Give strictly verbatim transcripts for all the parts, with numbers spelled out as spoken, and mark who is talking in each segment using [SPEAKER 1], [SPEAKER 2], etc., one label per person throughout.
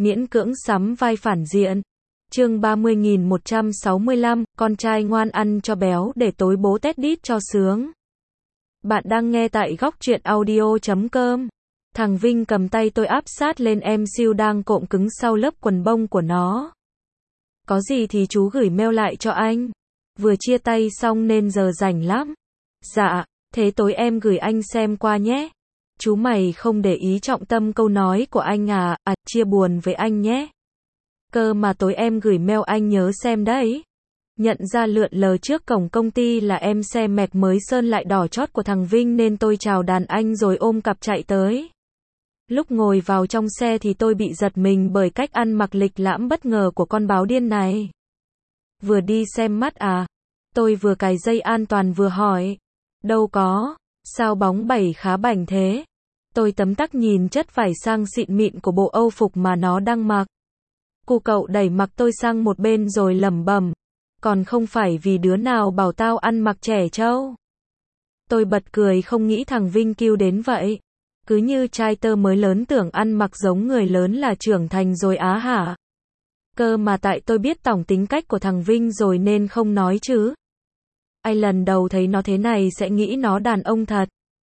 [SPEAKER 1] miễn cưỡng sắm vai phản diện. Chương ba mươi nghìn một trăm sáu mươi lăm, con trai ngoan ăn cho béo để tối bố tét đít cho sướng. Bạn đang nghe tại góc truyện audio chấm com. Thằng Vinh cầm tay tôi áp sát lên em siêu đang cộm cứng sau lớp quần bông của nó. Có gì thì chú gửi mail lại cho anh. Vừa chia tay xong nên giờ rảnh lắm. Dạ, thế tối em gửi anh xem qua nhé. Chú mày không để ý trọng tâm câu nói của anh à, à, chia buồn với anh nhé. Cơ mà tối em gửi mail anh nhớ xem đấy. Nhận ra lượn lờ trước cổng công ty là em xe mẹc mới sơn lại đỏ chót của thằng Vinh nên tôi chào đàn anh rồi ôm cặp chạy tới. Lúc ngồi vào trong xe thì tôi bị giật mình bởi cách ăn mặc lịch lãm bất ngờ của con báo điên này. Vừa đi xem mắt à? Tôi vừa cài dây an toàn vừa hỏi. Đâu có, sao bóng bẩy khá bảnh thế? Tôi tấm tắc nhìn chất vải sang xịn mịn của bộ âu phục mà nó đang mặc. Cô cậu đẩy mặc tôi sang một bên rồi lẩm bẩm. Còn không phải vì đứa nào bảo tao ăn mặc trẻ trâu. Tôi bật cười không nghĩ thằng Vinh kêu đến vậy. Cứ như trai tơ mới lớn tưởng ăn mặc giống người lớn là trưởng thành rồi á hả? Cơ mà tại tôi biết tổng tính cách của thằng Vinh rồi nên không nói chứ. Ai lần đầu thấy nó thế này sẽ nghĩ nó đàn ông thật.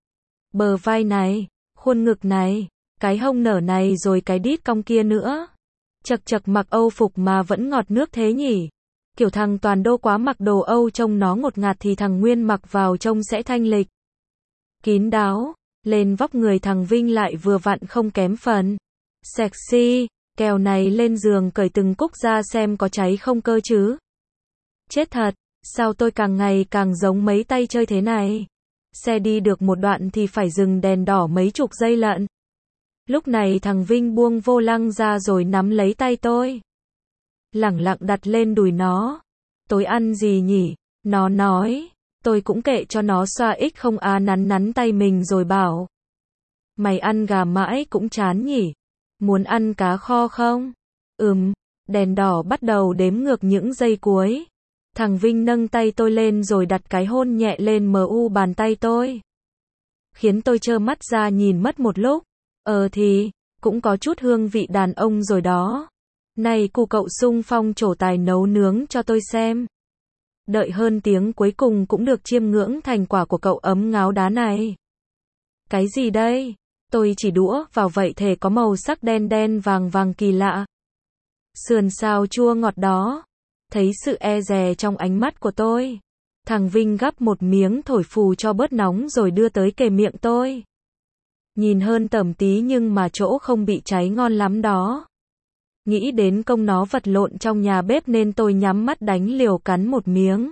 [SPEAKER 1] Bờ vai này, khuôn ngực này, cái hông nở này rồi cái đít cong kia nữa. Chật chật mặc Âu phục mà vẫn ngọt nước thế nhỉ. Kiểu thằng toàn đô quá mặc đồ Âu trông nó ngột ngạt thì thằng Nguyên mặc vào trông sẽ thanh lịch. Kín đáo, lên vóc người thằng Vinh lại vừa vặn không kém phần. Sexy, kèo này lên giường cởi từng cúc ra xem có cháy không cơ chứ. Chết thật, sao tôi càng ngày càng giống mấy tay chơi thế này. Xe đi được một đoạn thì phải dừng đèn đỏ mấy chục giây lận. Lúc này thằng Vinh buông vô lăng ra rồi nắm lấy tay tôi. Lẳng lặng đặt lên đùi nó. Tối ăn gì nhỉ? Nó nói. Tôi cũng kệ cho nó xoa ích không á nắn nắn tay mình rồi bảo. Mày ăn gà mãi cũng chán nhỉ? Muốn ăn cá kho không? Ừm, đèn đỏ bắt đầu đếm ngược những giây cuối. Thằng Vinh nâng tay tôi lên rồi đặt cái hôn nhẹ lên mờ u bàn tay tôi. Khiến tôi trơ mắt ra nhìn mất một lúc. Ờ thì, cũng có chút hương vị đàn ông rồi đó. Này cụ cậu xung phong trổ tài nấu nướng cho tôi xem. Đợi hơn tiếng cuối cùng cũng được chiêm ngưỡng thành quả của cậu ấm ngáo đá này. Cái gì đây? Tôi chỉ đũa vào vậy thể có màu sắc đen đen vàng vàng kỳ lạ. Sườn xào chua ngọt đó. Thấy sự e dè trong ánh mắt của tôi. Thằng Vinh gắp một miếng thổi phù cho bớt nóng rồi đưa tới kề miệng tôi. Nhìn hơn tẩm tí nhưng mà chỗ không bị cháy ngon lắm đó. Nghĩ đến công nó vật lộn trong nhà bếp nên tôi nhắm mắt đánh liều cắn một miếng.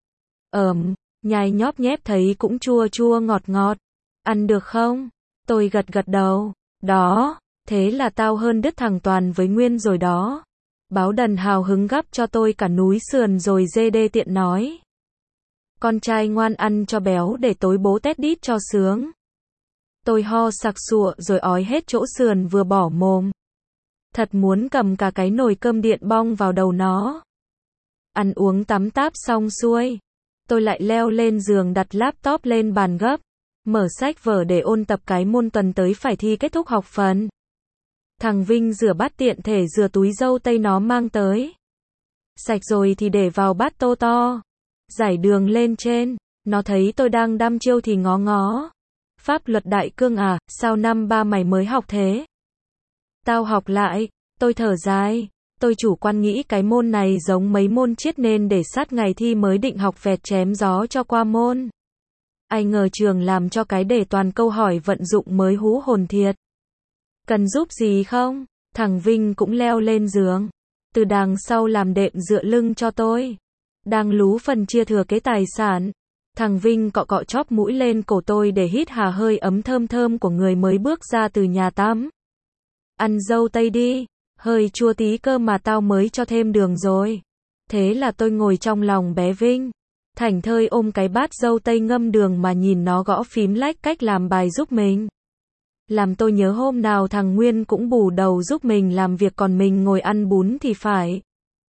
[SPEAKER 1] Ờm, nhai nhóp nhép thấy cũng chua chua ngọt ngọt. Ăn được không? Tôi gật gật đầu. Đó, thế là tao hơn đứt thằng Toàn với Nguyên rồi đó. Báo đần hào hứng gắp cho tôi cả núi sườn rồi dê đê tiện nói. Con trai ngoan ăn cho béo để tối bố tét đít cho sướng. Tôi ho sặc sụa rồi ói hết chỗ sườn vừa bỏ mồm. Thật muốn cầm cả cái nồi cơm điện bong vào đầu nó. Ăn uống tắm táp xong xuôi. Tôi lại leo lên giường đặt laptop lên bàn gấp. Mở sách vở để ôn tập cái môn tuần tới phải thi kết thúc học phần. Thằng Vinh rửa bát tiện thể rửa túi dâu tây nó mang tới. Sạch rồi thì để vào bát tô to. Giải đường lên trên. Nó thấy tôi đang đăm chiêu thì ngó ngó. Pháp luật đại cương à, sao năm ba mày mới học thế? Tao học lại, tôi thở dài. Tôi chủ quan nghĩ cái môn này giống mấy môn triết nên để sát ngày thi mới định học vẹt chém gió cho qua môn. Ai ngờ trường làm cho cái đề toàn câu hỏi vận dụng mới hú hồn thiệt. Cần giúp gì không? Thằng Vinh cũng leo lên giường. Từ đằng sau làm đệm dựa lưng cho tôi. Đang lú phần chia thừa cái tài sản. Thằng Vinh cọ cọ chóp mũi lên cổ tôi để hít hà hơi ấm thơm thơm của người mới bước ra từ nhà tắm. Ăn dâu tây đi, hơi chua tí cơ mà tao mới cho thêm đường rồi. Thế là tôi ngồi trong lòng bé Vinh. Thảnh thơi ôm cái bát dâu tây ngâm đường mà nhìn nó gõ phím lách cách làm bài giúp mình. Làm tôi nhớ hôm nào thằng Nguyên cũng bù đầu giúp mình làm việc còn mình ngồi ăn bún thì phải.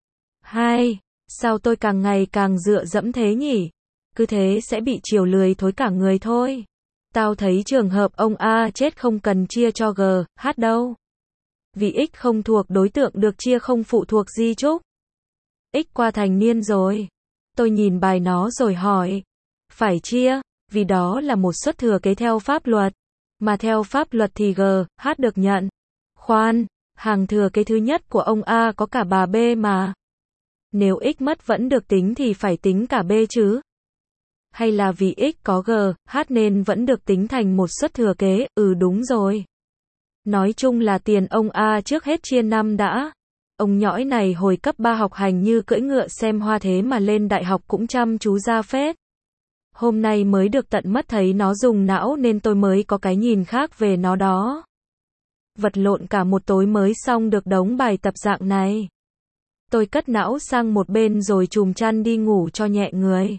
[SPEAKER 1] Hai, sao tôi càng ngày càng dựa dẫm thế nhỉ? Cứ thế sẽ bị chiều lười thối cả người thôi. Tao thấy trường hợp ông A chết không cần chia cho G, H đâu. Vì X không thuộc đối tượng được chia không phụ thuộc di chúc. X qua thành niên rồi. Tôi nhìn bài nó rồi hỏi. Phải chia, vì đó là một suất thừa kế theo pháp luật. Mà theo pháp luật thì G, H được nhận. Khoan, hàng thừa kế thứ nhất của ông A có cả bà B mà. Nếu X mất vẫn được tính thì phải tính cả B chứ. Hay là vì X có G, H nên vẫn được tính thành một suất thừa kế, ừ đúng rồi. Nói chung là tiền ông A trước hết chia năm đã. Ông nhõi này hồi cấp ba học hành như cưỡi ngựa xem hoa thế mà lên đại học cũng chăm chú ra phết. Hôm nay mới được tận mắt thấy nó dùng não nên tôi mới có cái nhìn khác về nó đó. Vật lộn cả một tối mới xong được đống bài tập dạng này. Tôi cất não sang một bên rồi chùm chăn đi ngủ cho nhẹ người.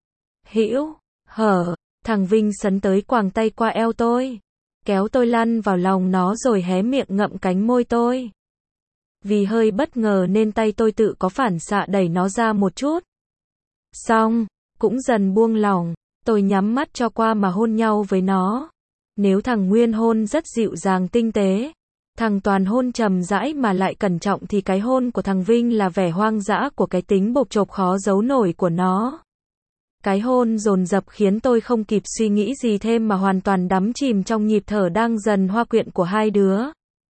[SPEAKER 1] Hĩu, hở, thằng Vinh sấn tới quàng tay qua eo tôi. Kéo tôi lăn vào lòng nó rồi hé miệng ngậm cánh môi tôi. Vì hơi bất ngờ nên tay tôi tự có phản xạ đẩy nó ra một chút. Xong, cũng dần buông lỏng, tôi nhắm mắt cho qua mà hôn nhau với nó. Nếu thằng Nguyên hôn rất dịu dàng tinh tế, thằng Toàn hôn trầm rãi mà lại cẩn trọng thì cái hôn của thằng Vinh là vẻ hoang dã của cái tính bộp chộp khó giấu nổi của nó. Cái hôn dồn dập khiến tôi không kịp suy nghĩ gì thêm mà hoàn toàn đắm chìm trong nhịp thở đang dần hoa quyện của hai đứa.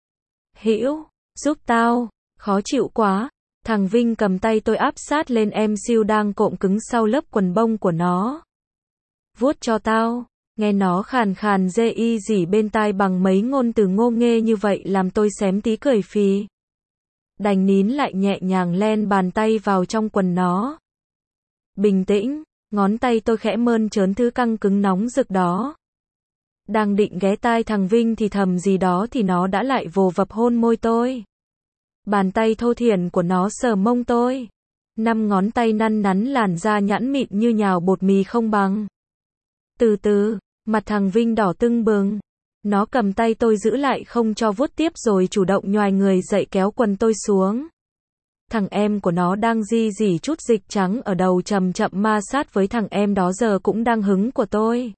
[SPEAKER 1] Hĩu, giúp tao, khó chịu quá. Thằng Vinh cầm tay tôi áp sát lên em siêu đang cộm cứng sau lớp quần bông của nó. Vuốt cho tao. Nghe nó khàn khàn dê y dỉ bên tai bằng mấy ngôn từ ngô nghê như vậy làm tôi xém tí cười phì. Đành nín lại nhẹ nhàng len bàn tay vào trong quần nó. Bình tĩnh, ngón tay tôi khẽ mơn trớn thứ căng cứng nóng rực đó. Đang định ghé tai thằng Vinh thì thầm gì đó thì nó đã lại vồ vập hôn môi tôi. Bàn tay thô thiển của nó sờ mông tôi. Năm ngón tay năn nắn làn da nhẵn mịn như nhào bột mì không bằng. Từ từ, mặt thằng Vinh đỏ tưng bừng. Nó cầm tay tôi giữ lại không cho vuốt tiếp rồi chủ động nhoài người dậy kéo quần tôi xuống. Thằng em của nó đang di dỉ chút dịch trắng ở đầu chậm chậm ma sát với thằng em đó giờ cũng đang hứng của tôi.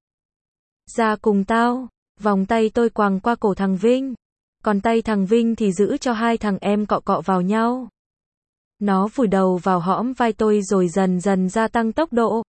[SPEAKER 1] Ra cùng tao, vòng tay tôi quàng qua cổ thằng Vinh. Còn tay thằng Vinh thì giữ cho hai thằng em cọ cọ vào nhau. Nó vùi đầu vào hõm vai tôi rồi dần dần gia tăng tốc độ.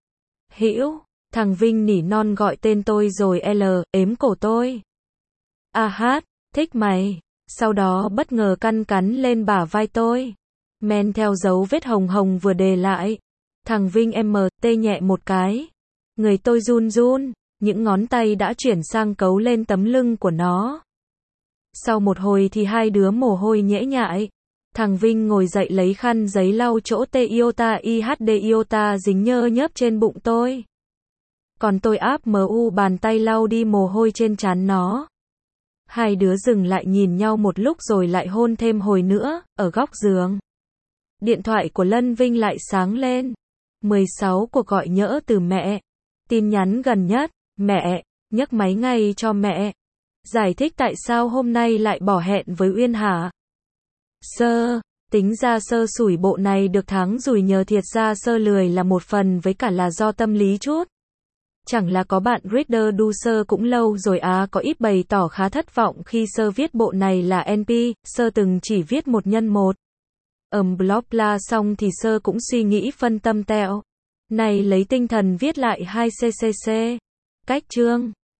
[SPEAKER 1] Hĩu, thằng Vinh nỉ non gọi tên tôi rồi L, ếm cổ tôi. A hát, thích mày. Sau đó bất ngờ căn cắn lên bả vai tôi. Men theo dấu vết hồng hồng vừa để lại. Thằng Vinh M, tê nhẹ một cái. Người tôi run run, những ngón tay đã chuyển sang cấu lên tấm lưng của nó. Sau một hồi thì hai đứa mồ hôi nhễ nhại. Thằng Vinh ngồi dậy lấy khăn giấy lau chỗ tê iota ihd iota dính nhơ nhớp trên bụng tôi. Còn tôi áp mu bàn tay lau đi mồ hôi trên trán nó. Hai đứa dừng lại nhìn nhau một lúc rồi lại hôn thêm hồi nữa, ở góc giường. Điện thoại của Lân Vinh lại sáng lên. mười sáu cuộc gọi nhỡ từ mẹ. Tin nhắn gần nhất, mẹ, nhấc máy ngay cho mẹ. Giải thích tại sao hôm nay lại bỏ hẹn với Uyên hả? Sơ, tính ra sơ sủi bộ này được tháng rủi nhờ thiệt ra sơ lười là một phần với cả là do tâm lý chút. Chẳng là có bạn reader đu sơ cũng lâu rồi á có ít bày tỏ khá thất vọng khi sơ viết bộ này là en pê, sơ từng chỉ viết một nhân một. Ẩm blog la xong thì sơ cũng suy nghĩ phân tâm tẹo. Này lấy tinh thần viết lại hai xê xê xê. Cách chương.